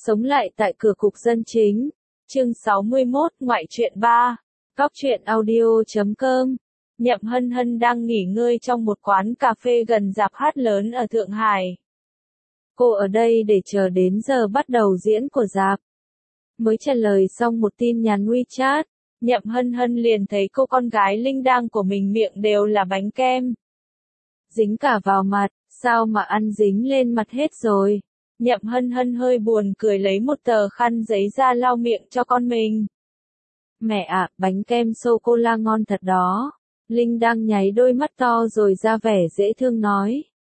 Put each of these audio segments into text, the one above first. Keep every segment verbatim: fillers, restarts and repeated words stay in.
Sống lại tại cửa cục dân chính. Chương sáu mươi mốt, ngoại truyện ba. Góc truyện audio chấm com. Nhậm Hân Hân đang nghỉ ngơi trong một quán cà phê gần rạp hát lớn ở Thượng Hải. Cô ở đây để chờ đến giờ bắt đầu diễn của rạp. Mới trả lời xong một tin nhắn WeChat, Nhậm Hân Hân liền thấy cô con gái linh đang của mình miệng đều là bánh kem. Dính cả vào mặt, sao mà ăn dính lên mặt hết rồi. Nhậm Hân Hân hơi buồn cười lấy một tờ khăn giấy ra lau miệng cho con mình. Mẹ ạ, bánh kem sô-cô-la ngon thật đó. Linh đang nháy đôi mắt to rồi ra vẻ dễ thương nói.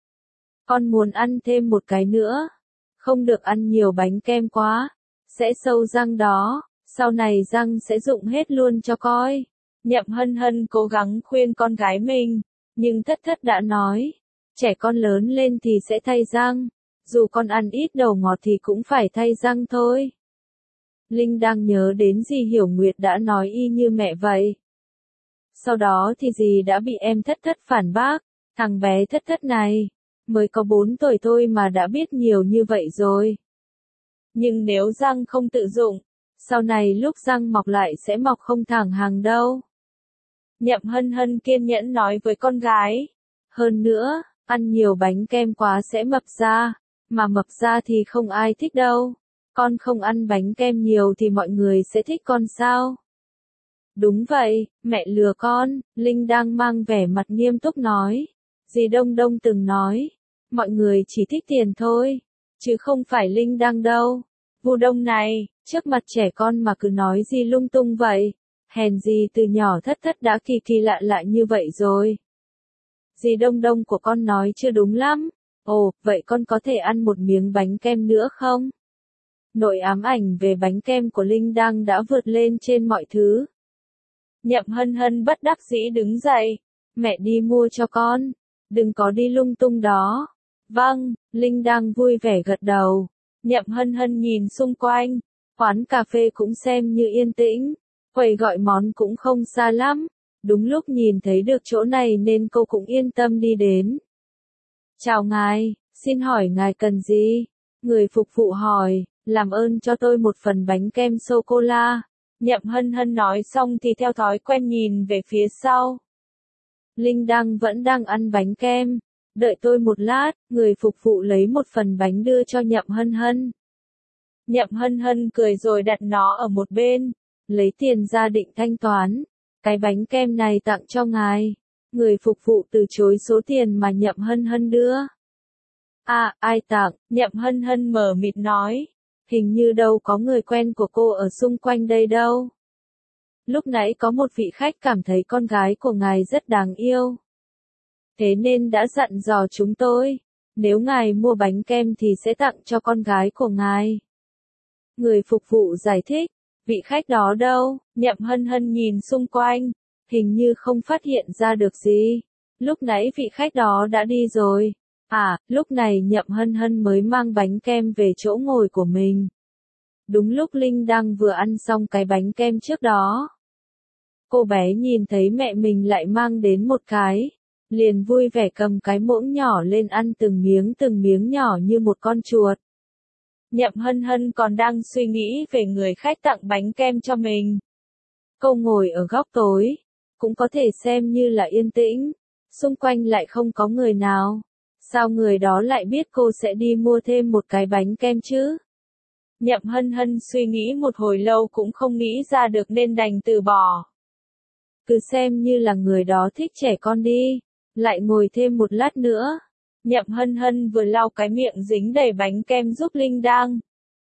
Con muốn ăn thêm một cái nữa. Không được ăn nhiều bánh kem quá. Sẽ sâu răng đó. Sau này răng sẽ rụng hết luôn cho coi. Nhậm Hân Hân cố gắng khuyên con gái mình. Nhưng Thất Thất đã nói. Trẻ con lớn lên thì sẽ thay răng. Dù con ăn ít đầu ngọt thì cũng phải thay răng thôi. Linh đang nhớ đến dì Hiểu Nguyệt đã nói y như mẹ vậy. Sau đó thì dì đã bị em Thất Thất phản bác. Thằng bé Thất Thất này, mới có bốn tuổi thôi mà đã biết nhiều như vậy rồi. Nhưng nếu răng không tự dụng, sau này lúc răng mọc lại sẽ mọc không thẳng hàng đâu. Nhậm Hân Hân kiên nhẫn nói với con gái. Hơn nữa, ăn nhiều bánh kem quá sẽ mập ra. Mà mập ra thì không ai thích đâu. Con không ăn bánh kem nhiều thì mọi người sẽ thích con sao? Đúng vậy, mẹ lừa con, Linh đang mang vẻ mặt nghiêm túc nói. Dì Đông Đông từng nói, mọi người chỉ thích tiền thôi, chứ không phải Linh đang đâu. Vu Đông này, trước mặt trẻ con mà cứ nói gì lung tung vậy. Hèn gì từ nhỏ Thất Thất đã kỳ kỳ lạ lạ như vậy rồi. Dì Đông Đông của con nói chưa đúng lắm. Ồ, vậy con có thể ăn một miếng bánh kem nữa không? Nỗi ám ảnh về bánh kem của Linh đang đã vượt lên trên mọi thứ. Nhậm Hân Hân bất đắc dĩ đứng dậy. Mẹ đi mua cho con. Đừng có đi lung tung đó. Vâng, Linh đang vui vẻ gật đầu. Nhậm Hân Hân nhìn xung quanh. Quán cà phê cũng xem như yên tĩnh. Quầy gọi món cũng không xa lắm. Đúng lúc nhìn thấy được chỗ này nên cô cũng yên tâm đi đến. Chào ngài, xin hỏi ngài cần gì? Người phục vụ hỏi, làm ơn cho tôi một phần bánh kem sô-cô-la. Nhậm Hân Hân nói xong thì theo thói quen nhìn về phía sau. Linh đang vẫn đang ăn bánh kem. Đợi tôi một lát, người phục vụ lấy một phần bánh đưa cho Nhậm Hân Hân. Nhậm Hân Hân cười rồi đặt nó ở một bên. Lấy tiền ra định thanh toán. Cái bánh kem này tặng cho ngài. Người phục vụ từ chối số tiền mà Nhậm Hân Hân đưa. À, ai tặng? Nhậm Hân Hân mờ mịt nói. Hình như đâu có người quen của cô ở xung quanh đây đâu. Lúc nãy có một vị khách cảm thấy con gái của ngài rất đáng yêu. Thế nên đã dặn dò chúng tôi. Nếu ngài mua bánh kem thì sẽ tặng cho con gái của ngài. Người phục vụ giải thích. Vị khách đó đâu? Nhậm Hân Hân nhìn xung quanh. Hình như không phát hiện ra được gì. Lúc nãy vị khách đó đã đi rồi. À, lúc này Nhậm Hân Hân mới mang bánh kem về chỗ ngồi của mình. Đúng lúc Linh đang vừa ăn xong cái bánh kem trước đó. Cô bé nhìn thấy mẹ mình lại mang đến một cái. Liền vui vẻ cầm cái muỗng nhỏ lên ăn từng miếng từng miếng nhỏ như một con chuột. Nhậm Hân Hân còn đang suy nghĩ về người khách tặng bánh kem cho mình. Cô ngồi ở góc tối. Cũng có thể xem như là yên tĩnh. Xung quanh lại không có người nào. Sao người đó lại biết cô sẽ đi mua thêm một cái bánh kem chứ? Nhậm Hân Hân suy nghĩ một hồi lâu cũng không nghĩ ra được nên đành từ bỏ. Cứ xem như là người đó thích trẻ con đi. Lại ngồi thêm một lát nữa. Nhậm Hân Hân vừa lau cái miệng dính đầy bánh kem giúp Linh đang.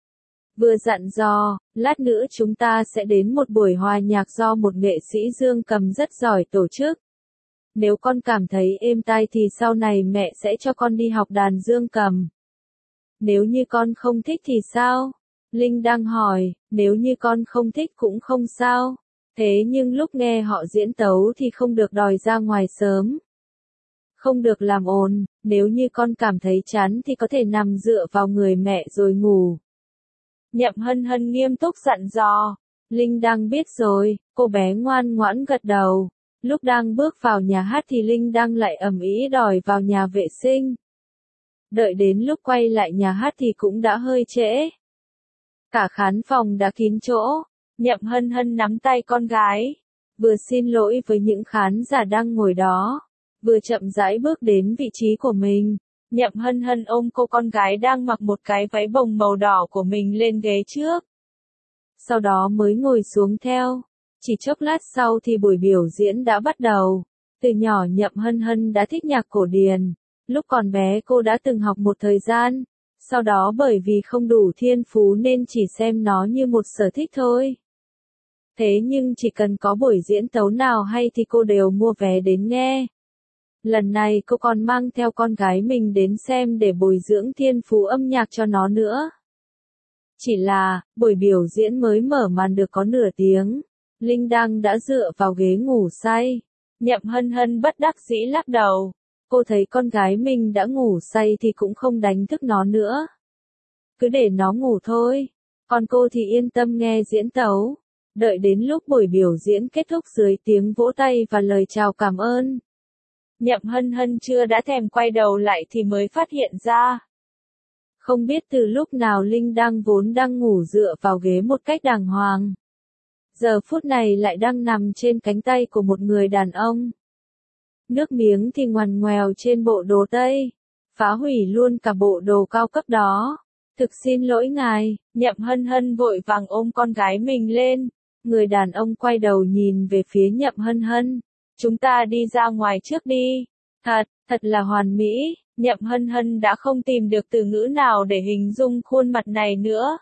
Vừa dặn dò, lát nữa chúng ta sẽ đến một buổi hòa nhạc do một nghệ sĩ dương cầm rất giỏi tổ chức. Nếu con cảm thấy êm tai thì sau này mẹ sẽ cho con đi học đàn dương cầm. Nếu như con không thích thì sao? Linh đang hỏi, nếu như con không thích cũng không sao. Thế nhưng lúc nghe họ diễn tấu thì không được đòi ra ngoài sớm. Không được làm ồn, nếu như con cảm thấy chán thì có thể nằm dựa vào người mẹ rồi ngủ. Nhậm Hân Hân nghiêm túc dặn dò. Linh đang biết rồi, cô bé ngoan ngoãn gật đầu. Lúc đang bước vào nhà hát thì Linh đang lại ầm ĩ đòi vào nhà vệ sinh. Đợi đến lúc quay lại nhà hát thì cũng đã hơi trễ. Cả khán phòng đã kín chỗ. Nhậm Hân Hân nắm tay con gái, vừa xin lỗi với những khán giả đang ngồi đó, vừa chậm rãi bước đến vị trí của mình. Nhậm Hân Hân ôm cô con gái đang mặc một cái váy bồng màu đỏ của mình lên ghế trước. Sau đó mới ngồi xuống theo. Chỉ chốc lát sau thì buổi biểu diễn đã bắt đầu. Từ nhỏ Nhậm Hân Hân đã thích nhạc cổ điển. Lúc còn bé cô đã từng học một thời gian. Sau đó bởi vì không đủ thiên phú nên chỉ xem nó như một sở thích thôi. Thế nhưng chỉ cần có buổi diễn tấu nào hay thì cô đều mua vé đến nghe. Lần này cô còn mang theo con gái mình đến xem để bồi dưỡng thiên phú âm nhạc cho nó nữa. Chỉ là, buổi biểu diễn mới mở màn được có nửa tiếng, Linh Đăng đã dựa vào ghế ngủ say. Nhậm Hân Hân bất đắc dĩ lắc đầu. Cô thấy con gái mình đã ngủ say thì cũng không đánh thức nó nữa. Cứ để nó ngủ thôi. Còn cô thì yên tâm nghe diễn tấu. Đợi đến lúc buổi biểu diễn kết thúc dưới tiếng vỗ tay và lời chào cảm ơn. Nhậm Hân Hân chưa đã thèm quay đầu lại thì mới phát hiện ra. Không biết từ lúc nào Linh Đăng vốn đang ngủ dựa vào ghế một cách đàng hoàng. Giờ phút này lại đang nằm trên cánh tay của một người đàn ông. Nước miếng thì ngoằn ngoèo trên bộ đồ Tây. Phá hủy luôn cả bộ đồ cao cấp đó. Thực xin lỗi ngài, Nhậm Hân Hân vội vàng ôm con gái mình lên. Người đàn ông quay đầu nhìn về phía Nhậm Hân Hân. Chúng ta đi ra ngoài trước đi. Thật, thật là hoàn mỹ. Nhậm Hân Hân đã không tìm được từ ngữ nào để hình dung khuôn mặt này nữa.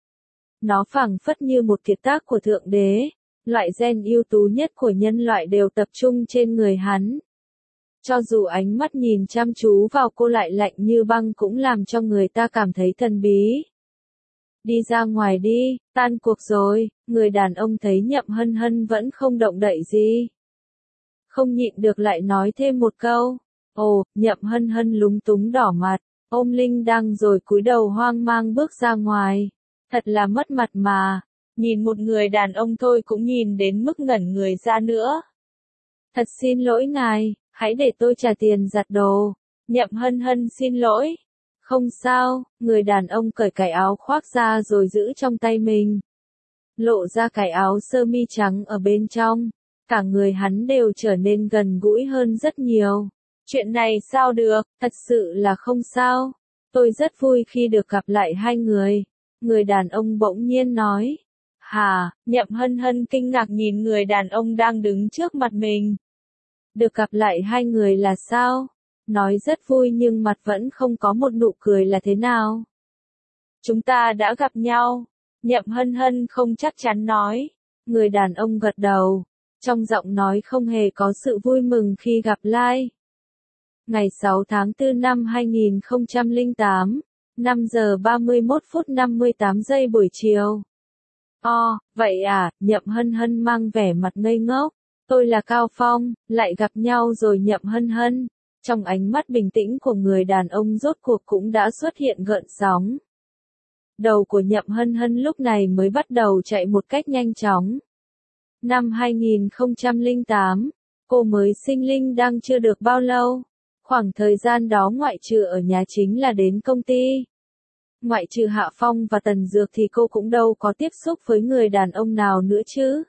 Nó phảng phất như một kiệt tác của Thượng Đế. Loại gen ưu tú nhất của nhân loại đều tập trung trên người hắn. Cho dù ánh mắt nhìn chăm chú vào cô lại lạnh như băng cũng làm cho người ta cảm thấy thần bí. Đi ra ngoài đi, tan cuộc rồi. Người đàn ông thấy Nhậm Hân Hân vẫn không động đậy gì. Không nhịn được lại nói thêm một câu. Ồ, Nhậm Hân Hân lúng túng đỏ mặt, ôm Linh Đăng rồi cúi đầu hoang mang bước ra ngoài. Thật là mất mặt mà, nhìn một người đàn ông thôi cũng nhìn đến mức ngẩn người ra nữa. Thật xin lỗi ngài, hãy để tôi trả tiền giặt đồ. Nhậm Hân Hân xin lỗi. Không sao, người đàn ông cởi cái áo khoác ra rồi giữ trong tay mình. Lộ ra cái áo sơ mi trắng ở bên trong. Cả người hắn đều trở nên gần gũi hơn rất nhiều. Chuyện này sao được, thật sự là không sao. Tôi rất vui khi được gặp lại hai người. Người đàn ông bỗng nhiên nói. Hà, Nhậm Hân Hân kinh ngạc nhìn người đàn ông đang đứng trước mặt mình. Được gặp lại hai người là sao? Nói rất vui nhưng mặt vẫn không có một nụ cười là thế nào? Chúng ta đã gặp nhau. Nhậm Hân Hân không chắc chắn nói. Người đàn ông gật đầu. Trong giọng nói không hề có sự vui mừng khi gặp lại. Ngày sáu tháng tư năm hai nghìn không trăm lẻ tám, năm giờ ba mươi mốt phút năm mươi tám giây buổi chiều. Ồ, vậy à, Nhậm Hân Hân mang vẻ mặt ngây ngốc. Tôi là Cao Phong, lại gặp nhau rồi Nhậm Hân Hân. Trong ánh mắt bình tĩnh của người đàn ông rốt cuộc cũng đã xuất hiện gợn sóng. Đầu của Nhậm Hân Hân lúc này mới bắt đầu chạy một cách nhanh chóng. Năm hai nghìn không trăm lẻ tám, cô mới sinh Linh Đăng chưa được bao lâu. Khoảng thời gian đó ngoại trừ ở nhà chính là đến công ty. Ngoại trừ Hạ Phong và Tần Dược thì cô cũng đâu có tiếp xúc với người đàn ông nào nữa chứ.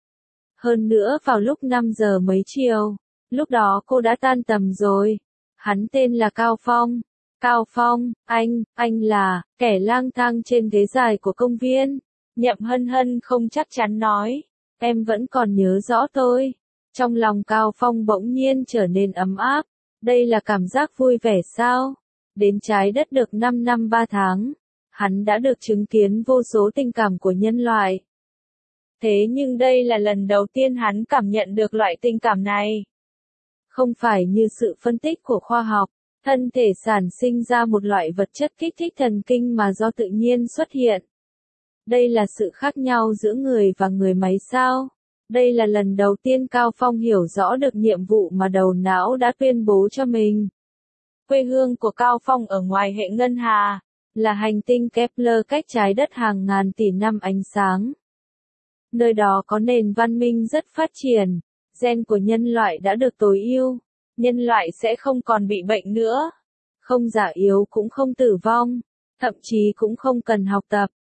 Hơn nữa vào lúc năm giờ mấy chiều, lúc đó cô đã tan tầm rồi. Hắn tên là Cao Phong. Cao Phong, anh, anh là, kẻ lang thang trên ghế dài của công viên. Nhậm Hân Hân không chắc chắn nói. Em vẫn còn nhớ rõ tôi. Trong lòng Cao Phong bỗng nhiên trở nên ấm áp. Đây là cảm giác vui vẻ sao? Đến trái đất được năm năm ba tháng. Hắn đã được chứng kiến vô số tình cảm của nhân loại. Thế nhưng đây là lần đầu tiên hắn cảm nhận được loại tình cảm này. Không phải như sự phân tích của khoa học, thân thể sản sinh ra một loại vật chất kích thích thần kinh mà do tự nhiên xuất hiện. Đây là sự khác nhau giữa người và người máy sao? Đây là lần đầu tiên Cao Phong hiểu rõ được nhiệm vụ mà đầu não đã tuyên bố cho mình. Quê hương của Cao Phong ở ngoài hệ ngân hà, là hành tinh Kepler cách trái đất hàng ngàn tỷ năm ánh sáng. Nơi đó có nền văn minh rất phát triển, gen của nhân loại đã được tối ưu, nhân loại sẽ không còn bị bệnh nữa, không già yếu cũng không tử vong, thậm chí cũng không cần học tập.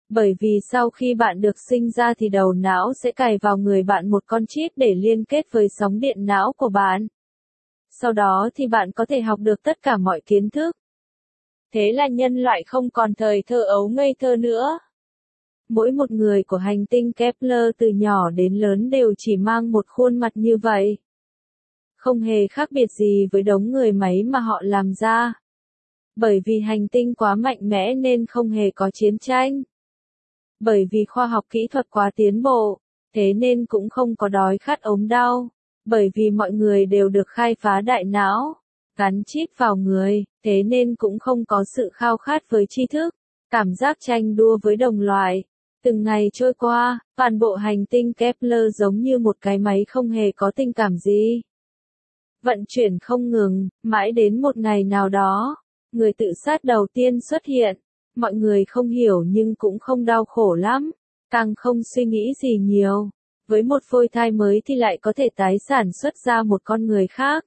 Bởi vì sau khi bạn được sinh ra thì đầu não sẽ cài vào người bạn một con chip để liên kết với sóng điện não của bạn. Sau đó thì bạn có thể học được tất cả mọi kiến thức. Thế là nhân loại không còn thời thơ ấu ngây thơ nữa. Mỗi một người của hành tinh Kepler từ nhỏ đến lớn đều chỉ mang một khuôn mặt như vậy. Không hề khác biệt gì với đống người máy mà họ làm ra. Bởi vì hành tinh quá mạnh mẽ nên không hề có chiến tranh. Bởi vì khoa học kỹ thuật quá tiến bộ, thế nên cũng không có đói khát ốm đau. Bởi vì mọi người đều được khai phá đại não, gắn chip vào người, thế nên cũng không có sự khao khát với tri thức, cảm giác tranh đua với đồng loại. Từng ngày trôi qua, toàn bộ hành tinh Kepler giống như một cái máy không hề có tình cảm gì. Vận chuyển không ngừng, mãi đến một ngày nào đó, người tự sát đầu tiên xuất hiện. Mọi người không hiểu nhưng cũng không đau khổ lắm, càng không suy nghĩ gì nhiều. Với một phôi thai mới thì lại có thể tái sản xuất ra một con người khác.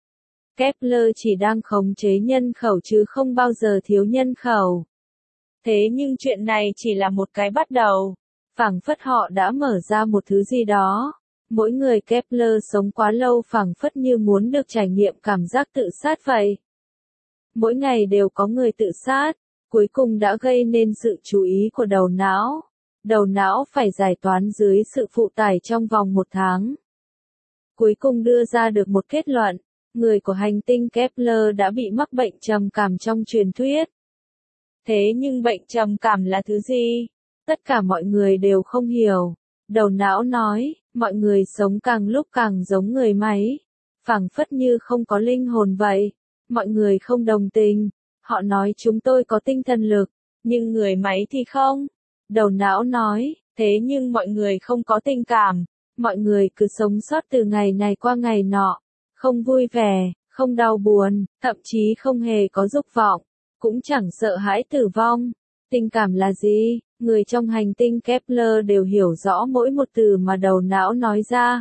Kepler chỉ đang khống chế nhân khẩu chứ không bao giờ thiếu nhân khẩu. Thế nhưng chuyện này chỉ là một cái bắt đầu. Phảng phất họ đã mở ra một thứ gì đó. Mỗi người Kepler sống quá lâu phảng phất như muốn được trải nghiệm cảm giác tự sát vậy. Mỗi ngày đều có người tự sát, cuối cùng đã gây nên sự chú ý của đầu não. Đầu não phải giải toán dưới sự phụ tải trong vòng một tháng. Cuối cùng đưa ra được một kết luận, người của hành tinh Kepler đã bị mắc bệnh trầm cảm trong truyền thuyết. Thế nhưng bệnh trầm cảm là thứ gì? Tất cả mọi người đều không hiểu. Đầu não nói, mọi người sống càng lúc càng giống người máy, phảng phất như không có linh hồn vậy. Mọi người không đồng tình, họ nói chúng tôi có tinh thần lực, nhưng người máy thì không. Đầu não nói, thế nhưng mọi người không có tình cảm, mọi người cứ sống sót từ ngày này qua ngày nọ, không vui vẻ, không đau buồn, thậm chí không hề có dục vọng, cũng chẳng sợ hãi tử vong. Tình cảm là gì? Người trong hành tinh Kepler đều hiểu rõ mỗi một từ mà đầu não nói ra.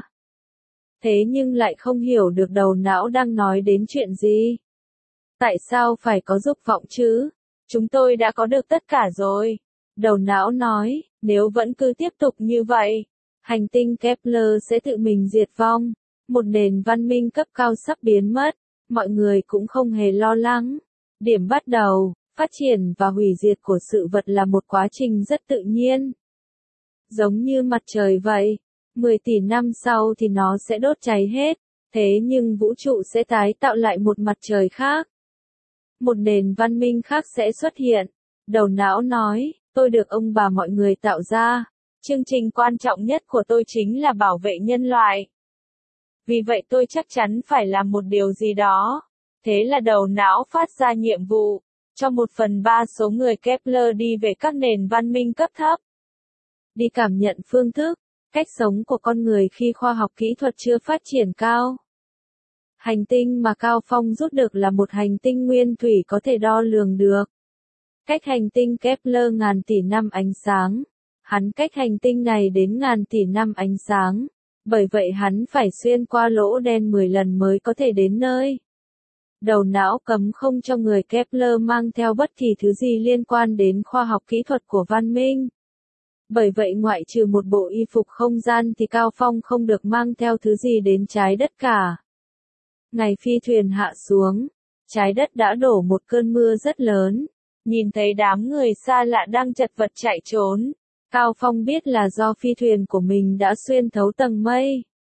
Thế nhưng lại không hiểu được đầu não đang nói đến chuyện gì. Tại sao phải có dục vọng chứ? Chúng tôi đã có được tất cả rồi. Đầu não nói, nếu vẫn cứ tiếp tục như vậy, hành tinh Kepler sẽ tự mình diệt vong. Một nền văn minh cấp cao sắp biến mất, mọi người cũng không hề lo lắng. Điểm bắt đầu, phát triển và hủy diệt của sự vật là một quá trình rất tự nhiên. Giống như mặt trời vậy, mười tỷ năm sau thì nó sẽ đốt cháy hết, thế nhưng vũ trụ sẽ tái tạo lại một mặt trời khác. Một nền văn minh khác sẽ xuất hiện. Đầu não nói, tôi được ông bà mọi người tạo ra. Chương trình quan trọng nhất của tôi chính là bảo vệ nhân loại. Vì vậy tôi chắc chắn phải làm một điều gì đó. Thế là đầu não phát ra nhiệm vụ, cho một phần ba số người Kepler đi về các nền văn minh cấp thấp. Đi cảm nhận phương thức, cách sống của con người khi khoa học kỹ thuật chưa phát triển cao. Hành tinh mà Cao Phong rút được là một hành tinh nguyên thủy có thể đo lường được. Cách hành tinh Kepler ngàn tỷ năm ánh sáng. Hắn cách hành tinh này đến ngàn tỷ năm ánh sáng. Bởi vậy hắn phải xuyên qua lỗ đen mười lần mới có thể đến nơi. Đầu não cấm không cho người Kepler mang theo bất kỳ thứ gì liên quan đến khoa học kỹ thuật của văn minh. Bởi vậy ngoại trừ một bộ y phục không gian thì Cao Phong không được mang theo thứ gì đến trái đất cả. Ngày phi thuyền hạ xuống, trái đất đã đổ một cơn mưa rất lớn. Nhìn thấy đám người xa lạ đang chật vật chạy trốn, Cao Phong biết là do phi thuyền của mình đã xuyên thấu tầng mây.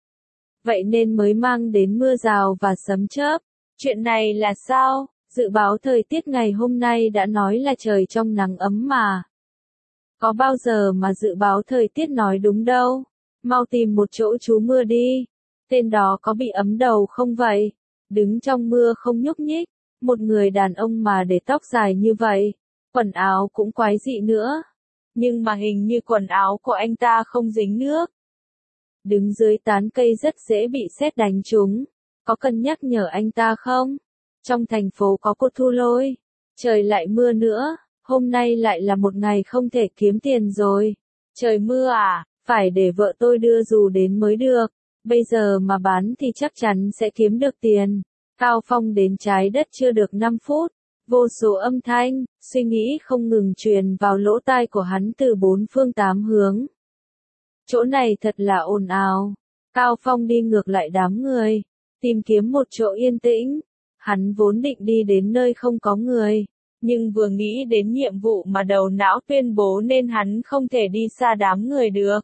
Vậy nên mới mang đến mưa rào và sấm chớp. Chuyện này là sao? Dự báo thời tiết ngày hôm nay đã nói là trời trong nắng ấm mà. Có bao giờ mà dự báo thời tiết nói đúng đâu. Mau tìm một chỗ trú mưa đi. Tên đó có bị ấm đầu không vậy? Đứng trong mưa không nhúc nhích. Một người đàn ông mà để tóc dài như vậy. Quần áo cũng quái dị nữa. Nhưng mà hình như quần áo của anh ta không dính nước. Đứng dưới tán cây rất dễ bị sét đánh trúng. Có cần nhắc nhở anh ta không? Trong thành phố có cột thu lôi. Trời lại mưa nữa. Hôm nay lại là một ngày không thể kiếm tiền rồi. Trời mưa à? Phải để vợ tôi đưa dù đến mới được. Bây giờ mà bán thì chắc chắn sẽ kiếm được tiền. Cao Phong đến trái đất chưa được năm phút. Vô số âm thanh, suy nghĩ không ngừng truyền vào lỗ tai của hắn từ bốn phương tám hướng. Chỗ này thật là ồn ào. Cao Phong đi ngược lại đám người, tìm kiếm một chỗ yên tĩnh. Hắn vốn định đi đến nơi không có người, nhưng vừa nghĩ đến nhiệm vụ mà đầu não tuyên bố nên hắn không thể đi xa đám người được.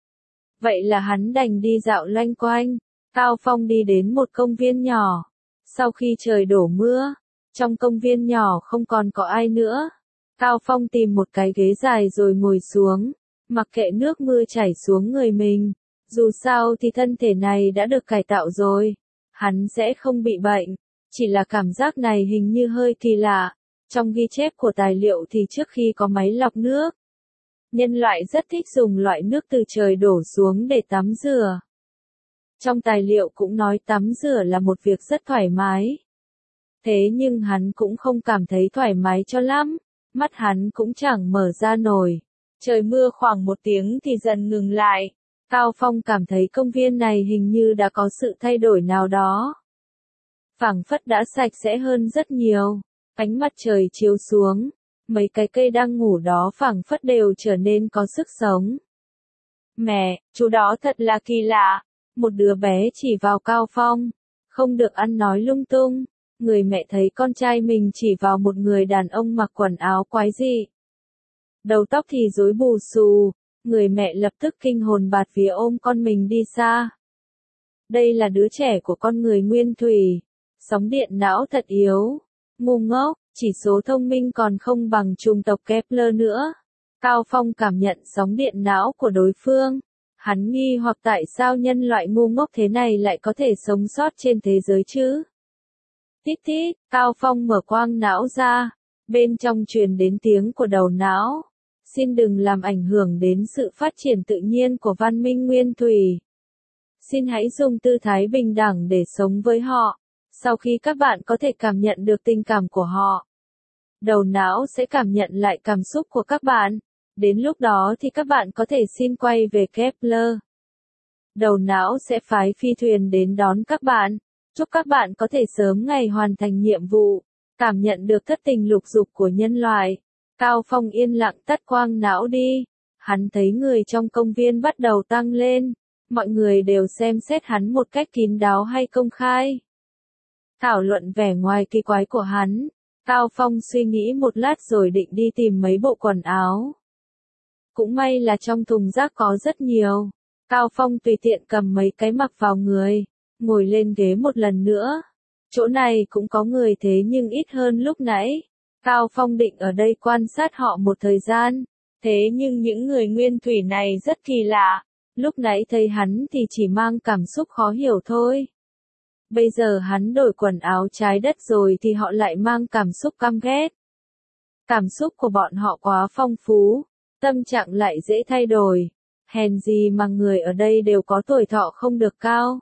Vậy là hắn đành đi dạo loanh quanh. Cao Phong đi đến một công viên nhỏ. Sau khi trời đổ mưa, trong công viên nhỏ không còn có ai nữa. Cao Phong tìm một cái ghế dài rồi ngồi xuống, mặc kệ nước mưa chảy xuống người mình. Dù sao thì thân thể này đã được cải tạo rồi, hắn sẽ không bị bệnh. Chỉ là cảm giác này hình như hơi kỳ lạ. Trong ghi chép của tài liệu thì trước khi có máy lọc nước, nhân loại rất thích dùng loại nước từ trời đổ xuống để tắm rửa. Trong tài liệu cũng nói tắm rửa là một việc rất thoải mái. Thế nhưng hắn cũng không cảm thấy thoải mái cho lắm, mắt hắn cũng chẳng mở ra nổi. Trời mưa khoảng một tiếng thì dần ngừng lại. Cao Phong cảm thấy công viên này hình như đã có sự thay đổi nào đó. Phảng phất đã sạch sẽ hơn rất nhiều. Ánh mặt trời chiếu xuống, mấy cái cây đang ngủ đó phảng phất đều trở nên có sức sống. Mẹ, chú đó thật là kỳ lạ. Một đứa bé chỉ vào Cao Phong. Không được ăn nói lung tung. Người mẹ thấy con trai mình chỉ vào một người đàn ông mặc quần áo quái dị. Đầu tóc thì rối bù xù. Người mẹ lập tức kinh hồn bạt vía ôm con mình đi xa. Đây là đứa trẻ của con người nguyên thủy. Sóng điện não thật yếu. Ngu ngốc, chỉ số thông minh còn không bằng chủng tộc Kepler nữa. Cao Phong cảm nhận sóng điện não của đối phương. Hắn nghi hoặc tại sao nhân loại ngu ngốc thế này lại có thể sống sót trên thế giới chứ? Tít tít, Cao Phong mở quang não ra. Bên trong truyền đến tiếng của đầu não. Xin đừng làm ảnh hưởng đến sự phát triển tự nhiên của văn minh nguyên thủy. Xin hãy dùng tư thái bình đẳng để sống với họ. Sau khi các bạn có thể cảm nhận được tình cảm của họ, đầu não sẽ cảm nhận lại cảm xúc của các bạn. Đến lúc đó thì các bạn có thể xin quay về Kepler. Đầu não sẽ phái phi thuyền đến đón các bạn. Chúc các bạn có thể sớm ngày hoàn thành nhiệm vụ, cảm nhận được thất tình lục dục của nhân loại. Cao Phong yên lặng tắt quang não đi. Hắn thấy người trong công viên bắt đầu tăng lên. Mọi người đều xem xét hắn một cách kín đáo hay công khai. Thảo luận vẻ ngoài kỳ quái của hắn. Cao Phong suy nghĩ một lát rồi định đi tìm mấy bộ quần áo. Cũng may là trong thùng rác có rất nhiều. Cao Phong tùy tiện cầm mấy cái mặc vào người, ngồi lên ghế một lần nữa. Chỗ này cũng có người thế nhưng ít hơn lúc nãy. Cao Phong định ở đây quan sát họ một thời gian. Thế nhưng những người nguyên thủy này rất kỳ lạ. Lúc nãy thấy hắn thì chỉ mang cảm xúc khó hiểu thôi. Bây giờ hắn đổi quần áo trái đất rồi thì họ lại mang cảm xúc căm ghét. Cảm xúc của bọn họ quá phong phú, tâm trạng lại dễ thay đổi. Hèn gì mà người ở đây đều có tuổi thọ không được cao.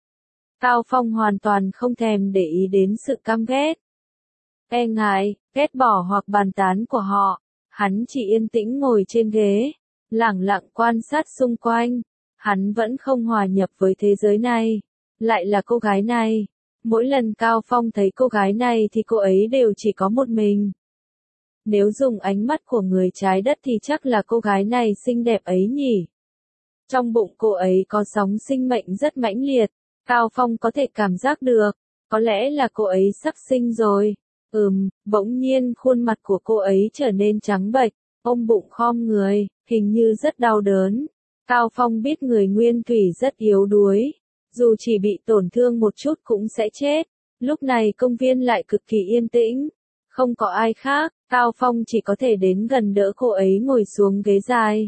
Cao Phong hoàn toàn không thèm để ý đến sự căm ghét, e ngại, ghét bỏ hoặc bàn tán của họ. Hắn chỉ yên tĩnh ngồi trên ghế, lẳng lặng quan sát xung quanh. Hắn vẫn không hòa nhập với thế giới này. Lại là cô gái này. Mỗi lần Cao Phong thấy cô gái này thì cô ấy đều chỉ có một mình. Nếu dùng ánh mắt của người trái đất thì chắc là cô gái này xinh đẹp ấy nhỉ. Trong bụng cô ấy có sóng sinh mệnh rất mãnh liệt. Cao Phong có thể cảm giác được. Có lẽ là cô ấy sắp sinh rồi. Ừm, bỗng nhiên khuôn mặt của cô ấy trở nên trắng bệch, ôm bụng khom người, hình như rất đau đớn. Cao Phong biết người nguyên thủy rất yếu đuối. Dù chỉ bị tổn thương một chút cũng sẽ chết. Lúc này công viên lại cực kỳ yên tĩnh. Không có ai khác, Cao Phong chỉ có thể đến gần đỡ cô ấy ngồi xuống ghế dài.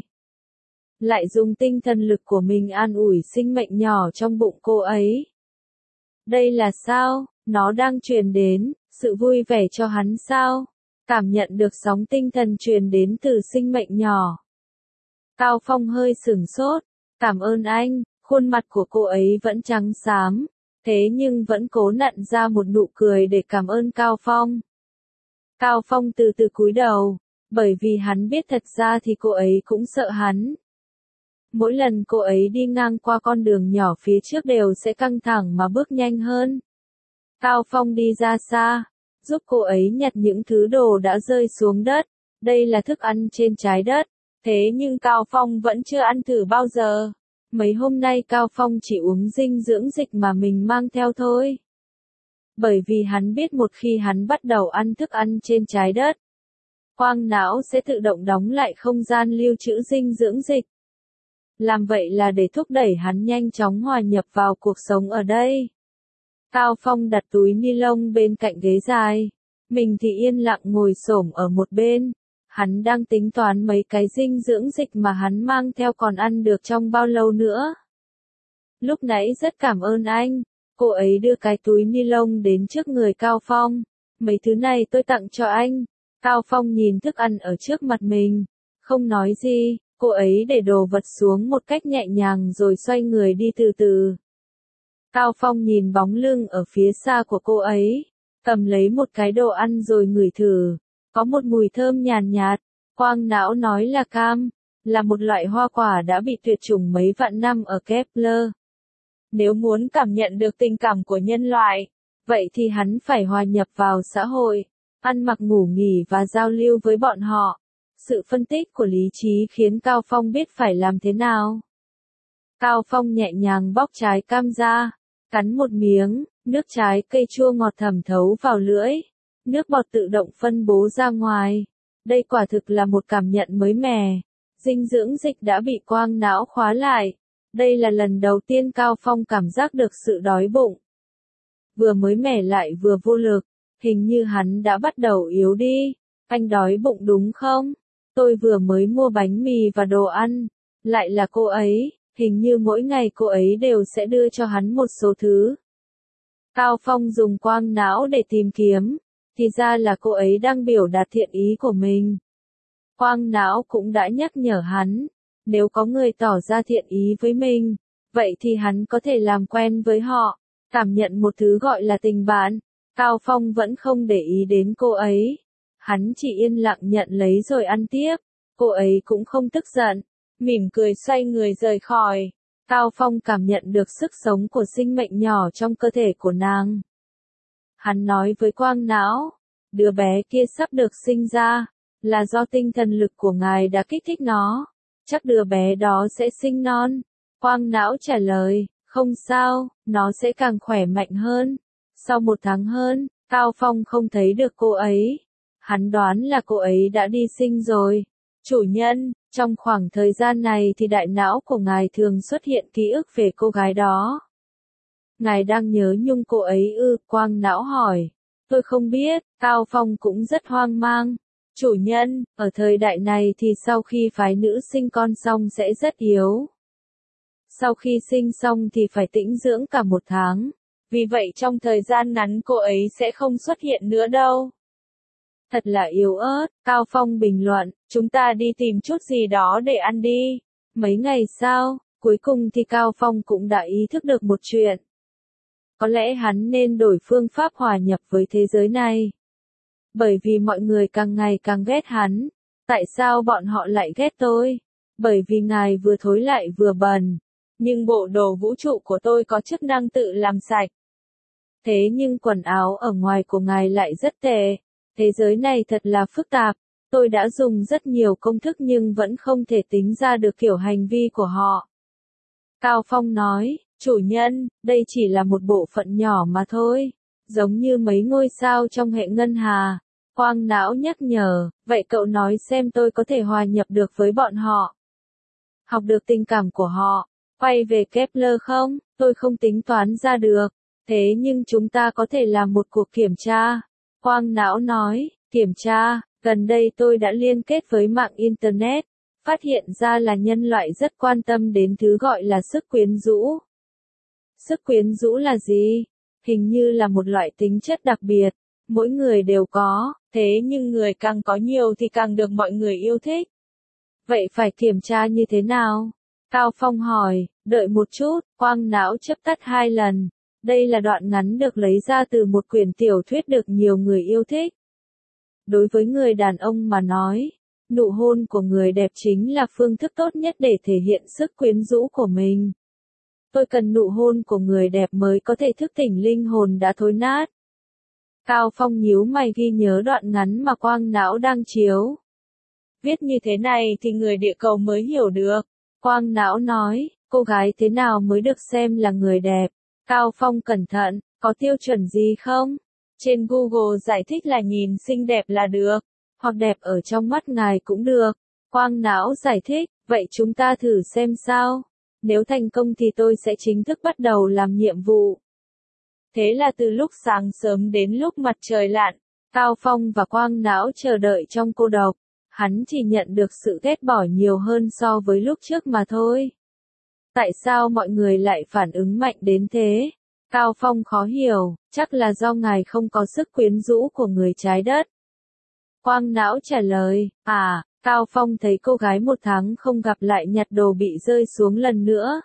Lại dùng tinh thần lực của mình an ủi sinh mệnh nhỏ trong bụng cô ấy. Đây là sao? Nó đang truyền đến sự vui vẻ cho hắn sao? Cảm nhận được sóng tinh thần truyền đến từ sinh mệnh nhỏ. Cao Phong hơi sửng sốt. Cảm ơn anh. Khuôn mặt của cô ấy vẫn trắng xám, thế nhưng vẫn cố nặn ra một nụ cười để cảm ơn Cao Phong. Cao Phong từ từ cúi đầu, bởi vì hắn biết thật ra thì cô ấy cũng sợ hắn. Mỗi lần cô ấy đi ngang qua con đường nhỏ phía trước đều sẽ căng thẳng mà bước nhanh hơn. Cao Phong đi ra xa, giúp cô ấy nhặt những thứ đồ đã rơi xuống đất. Đây là thức ăn trên trái đất. Thế nhưng Cao Phong vẫn chưa ăn thử bao giờ. Mấy hôm nay Cao Phong chỉ uống dinh dưỡng dịch mà mình mang theo thôi. Bởi vì hắn biết một khi hắn bắt đầu ăn thức ăn trên trái đất, quang não sẽ tự động đóng lại không gian lưu trữ dinh dưỡng dịch. Làm vậy là để thúc đẩy hắn nhanh chóng hòa nhập vào cuộc sống ở đây. Cao Phong đặt túi ni lông bên cạnh ghế dài. Mình thì yên lặng ngồi xổm ở một bên. Hắn đang tính toán mấy cái dinh dưỡng dịch mà hắn mang theo còn ăn được trong bao lâu nữa. Lúc nãy rất cảm ơn anh. Cô ấy đưa cái túi ni lông đến trước người Cao Phong. Mấy thứ này tôi tặng cho anh. Cao Phong nhìn thức ăn ở trước mặt mình. Không nói gì, cô ấy để đồ vật xuống một cách nhẹ nhàng rồi xoay người đi từ từ. Cao Phong nhìn bóng lưng ở phía xa của cô ấy. Cầm lấy một cái đồ ăn rồi ngửi thử. Có một mùi thơm nhàn nhạt. Quang não nói là cam. Là một loại hoa quả đã bị tuyệt chủng mấy vạn năm ở Kepler. Nếu muốn cảm nhận được tình cảm của nhân loại, vậy thì hắn phải hòa nhập vào xã hội, ăn mặc ngủ nghỉ và giao lưu với bọn họ. Sự phân tích của lý trí khiến Cao Phong biết phải làm thế nào. Cao Phong nhẹ nhàng bóc trái cam ra, cắn một miếng, nước trái cây chua ngọt thẩm thấu vào lưỡi, nước bọt tự động phân bố ra ngoài. Đây quả thực là một cảm nhận mới mẻ. Dinh dưỡng dịch đã bị quang não khóa lại. Đây là lần đầu tiên Cao Phong cảm giác được sự đói bụng. Vừa mới mẻ lại vừa vô lực, hình như hắn đã bắt đầu yếu đi. Anh đói bụng đúng không? Tôi vừa mới mua bánh mì và đồ ăn. Lại là cô ấy, hình như mỗi ngày cô ấy đều sẽ đưa cho hắn một số thứ. Cao Phong dùng quang não để tìm kiếm, thì ra là cô ấy đang biểu đạt thiện ý của mình. Quang não cũng đã nhắc nhở hắn. Nếu có người tỏ ra thiện ý với mình, vậy thì hắn có thể làm quen với họ, cảm nhận một thứ gọi là tình bạn. Cao Phong vẫn không để ý đến cô ấy. Hắn chỉ yên lặng nhận lấy rồi ăn tiếp. Cô ấy cũng không tức giận, mỉm cười xoay người rời khỏi. Cao Phong cảm nhận được sức sống của sinh mệnh nhỏ trong cơ thể của nàng. Hắn nói với quang não, đứa bé kia sắp được sinh ra, là do tinh thần lực của ngài đã kích thích nó. Chắc đứa bé đó sẽ sinh non. Quang não trả lời, không sao, nó sẽ càng khỏe mạnh hơn. Sau một tháng hơn, Cao Phong không thấy được cô ấy. Hắn đoán là cô ấy đã đi sinh rồi. Chủ nhân, trong khoảng thời gian này thì đại não của ngài thường xuất hiện ký ức về cô gái đó. Ngài đang nhớ nhung cô ấy ư? Quang não hỏi. Tôi không biết. Cao Phong cũng rất hoang mang. Chủ nhân, ở thời đại này thì sau khi phái nữ sinh con xong sẽ rất yếu. Sau khi sinh xong thì phải tĩnh dưỡng cả một tháng. Vì vậy trong thời gian ngắn cô ấy sẽ không xuất hiện nữa đâu. Thật là yếu ớt. Cao Phong bình luận, chúng ta đi tìm chút gì đó để ăn đi. Mấy ngày sau, cuối cùng thì Cao Phong cũng đã ý thức được một chuyện. Có lẽ hắn nên đổi phương pháp hòa nhập với thế giới này. Bởi vì mọi người càng ngày càng ghét hắn. Tại sao bọn họ lại ghét tôi? Bởi vì ngài vừa thối lại vừa bẩn. Nhưng bộ đồ vũ trụ của tôi có chức năng tự làm sạch. Thế nhưng quần áo ở ngoài của ngài lại rất tệ. Thế giới này thật là phức tạp. Tôi đã dùng rất nhiều công thức nhưng vẫn không thể tính ra được kiểu hành vi của họ. Cao Phong nói, chủ nhân, đây chỉ là một bộ phận nhỏ mà thôi. Giống như mấy ngôi sao trong hệ ngân hà. Quang não nhắc nhở, vậy cậu nói xem tôi có thể hòa nhập được với bọn họ. Học được tình cảm của họ. Quay về Kepler không? Tôi không tính toán ra được. Thế nhưng chúng ta có thể làm một cuộc kiểm tra. Quang não nói, kiểm tra, gần đây tôi đã liên kết với mạng Internet. Phát hiện ra là nhân loại rất quan tâm đến thứ gọi là sức quyến rũ. Sức quyến rũ là gì? Hình như là một loại tính chất đặc biệt. Mỗi người đều có, thế nhưng người càng có nhiều thì càng được mọi người yêu thích. Vậy phải kiểm tra như thế nào? Cao Phong hỏi, đợi một chút, quang não chớp tắt hai lần. Đây là đoạn ngắn được lấy ra từ một quyển tiểu thuyết được nhiều người yêu thích. Đối với người đàn ông mà nói, nụ hôn của người đẹp chính là phương thức tốt nhất để thể hiện sức quyến rũ của mình. Tôi cần nụ hôn của người đẹp mới có thể thức tỉnh linh hồn đã thối nát. Cao Phong nhíu mày ghi nhớ đoạn ngắn mà quang não đang chiếu. Viết như thế này thì người địa cầu mới hiểu được. Quang não nói, cô gái thế nào mới được xem là người đẹp? Cao Phong cẩn thận, có tiêu chuẩn gì không? Trên Google giải thích là nhìn xinh đẹp là được, hoặc đẹp ở trong mắt ngài cũng được. Quang não giải thích, vậy chúng ta thử xem sao. Nếu thành công thì tôi sẽ chính thức bắt đầu làm nhiệm vụ. Thế là từ lúc sáng sớm đến lúc mặt trời lặn, Cao Phong và Quang não chờ đợi trong cô độc. Hắn chỉ nhận được sự ghét bỏ nhiều hơn so với lúc trước mà thôi. Tại sao mọi người lại phản ứng mạnh đến thế? Cao Phong khó hiểu, chắc là do ngài không có sức quyến rũ của người trái đất. Quang não trả lời, à, Cao Phong thấy cô gái một tháng không gặp lại nhặt đồ bị rơi xuống lần nữa.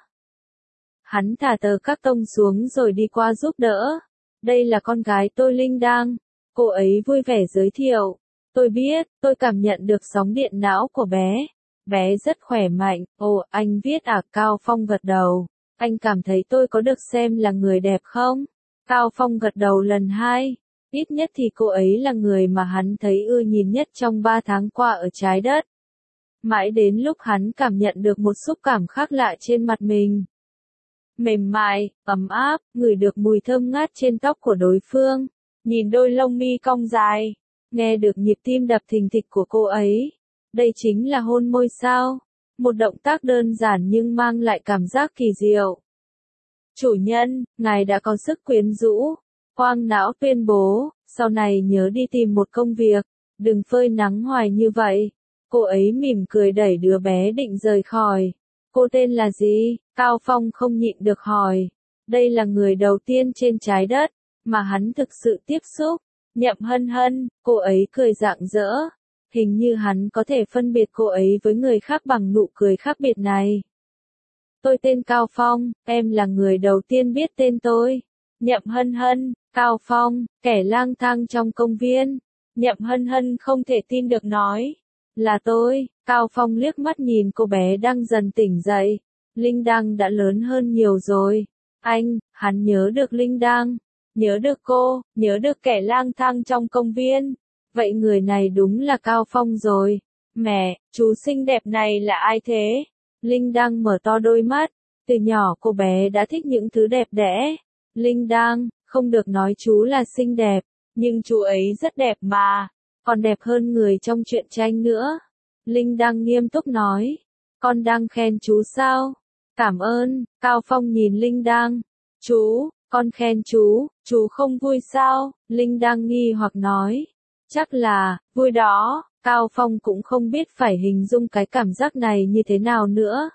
Hắn thả tờ các tông xuống rồi đi qua giúp đỡ. Đây là con gái tôi Linh Đang. Cô ấy vui vẻ giới thiệu. Tôi biết, tôi cảm nhận được sóng điện não của bé. Bé rất khỏe mạnh. Ồ, anh viết à? Cao Phong gật đầu. Anh cảm thấy tôi có được xem là người đẹp không? Cao Phong gật đầu lần hai. Ít nhất thì cô ấy là người mà hắn thấy ưa nhìn nhất trong ba tháng qua ở trái đất. Mãi đến lúc hắn cảm nhận được một xúc cảm khác lạ trên mặt mình. Mềm mại, ấm áp, ngửi được mùi thơm ngát trên tóc của đối phương. Nhìn đôi lông mi cong dài. Nghe được nhịp tim đập thình thịch của cô ấy. Đây chính là hôn môi sao? Một động tác đơn giản nhưng mang lại cảm giác kỳ diệu. Chủ nhân, ngài đã có sức quyến rũ. Quang não tuyên bố, sau này nhớ đi tìm một công việc, đừng phơi nắng hoài như vậy. Cô ấy mỉm cười đẩy đứa bé định rời khỏi. Cô tên là gì? Cao Phong không nhịn được hỏi. Đây là người đầu tiên trên trái đất, mà hắn thực sự tiếp xúc. Nhậm Hân Hân, cô ấy cười rạng rỡ. Hình như hắn có thể phân biệt cô ấy với người khác bằng nụ cười khác biệt này. Tôi tên Cao Phong, em là người đầu tiên biết tên tôi. Nhậm Hân Hân, Cao Phong, kẻ lang thang trong công viên. Nhậm Hân Hân không thể tin được nói. Là tôi. Cao Phong liếc mắt nhìn cô bé đang dần tỉnh dậy. Linh Đang đã lớn hơn nhiều rồi. Anh, hắn nhớ được Linh Đang. Nhớ được cô, nhớ được kẻ lang thang trong công viên. Vậy người này đúng là Cao Phong rồi. Mẹ, chú xinh đẹp này là ai thế? Linh Đang mở to đôi mắt. Từ nhỏ cô bé đã thích những thứ đẹp đẽ. Linh Đang, không được nói chú là xinh đẹp, nhưng chú ấy rất đẹp mà. Còn đẹp hơn người trong truyện tranh nữa. Linh Đang nghiêm túc nói. Con đang khen chú sao? Cảm ơn. Cao Phong nhìn Linh Đang. Chú, con khen chú, chú không vui sao? Linh Đang nghi hoặc nói. Chắc là, vui đó. Cao Phong cũng không biết phải hình dung cái cảm giác này như thế nào nữa.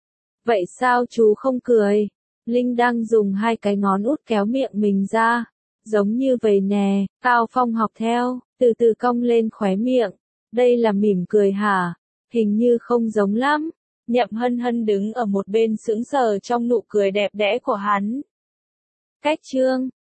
Vậy sao chú không cười? Linh Đang dùng hai cái ngón út kéo miệng mình ra. Giống như vậy nè. Cao Phong học theo, từ từ cong lên khóe miệng. Đây là mỉm cười hả? Hình như không giống lắm. Nhậm Hân Hân đứng ở một bên sững sờ trong nụ cười đẹp đẽ của hắn. Cách chương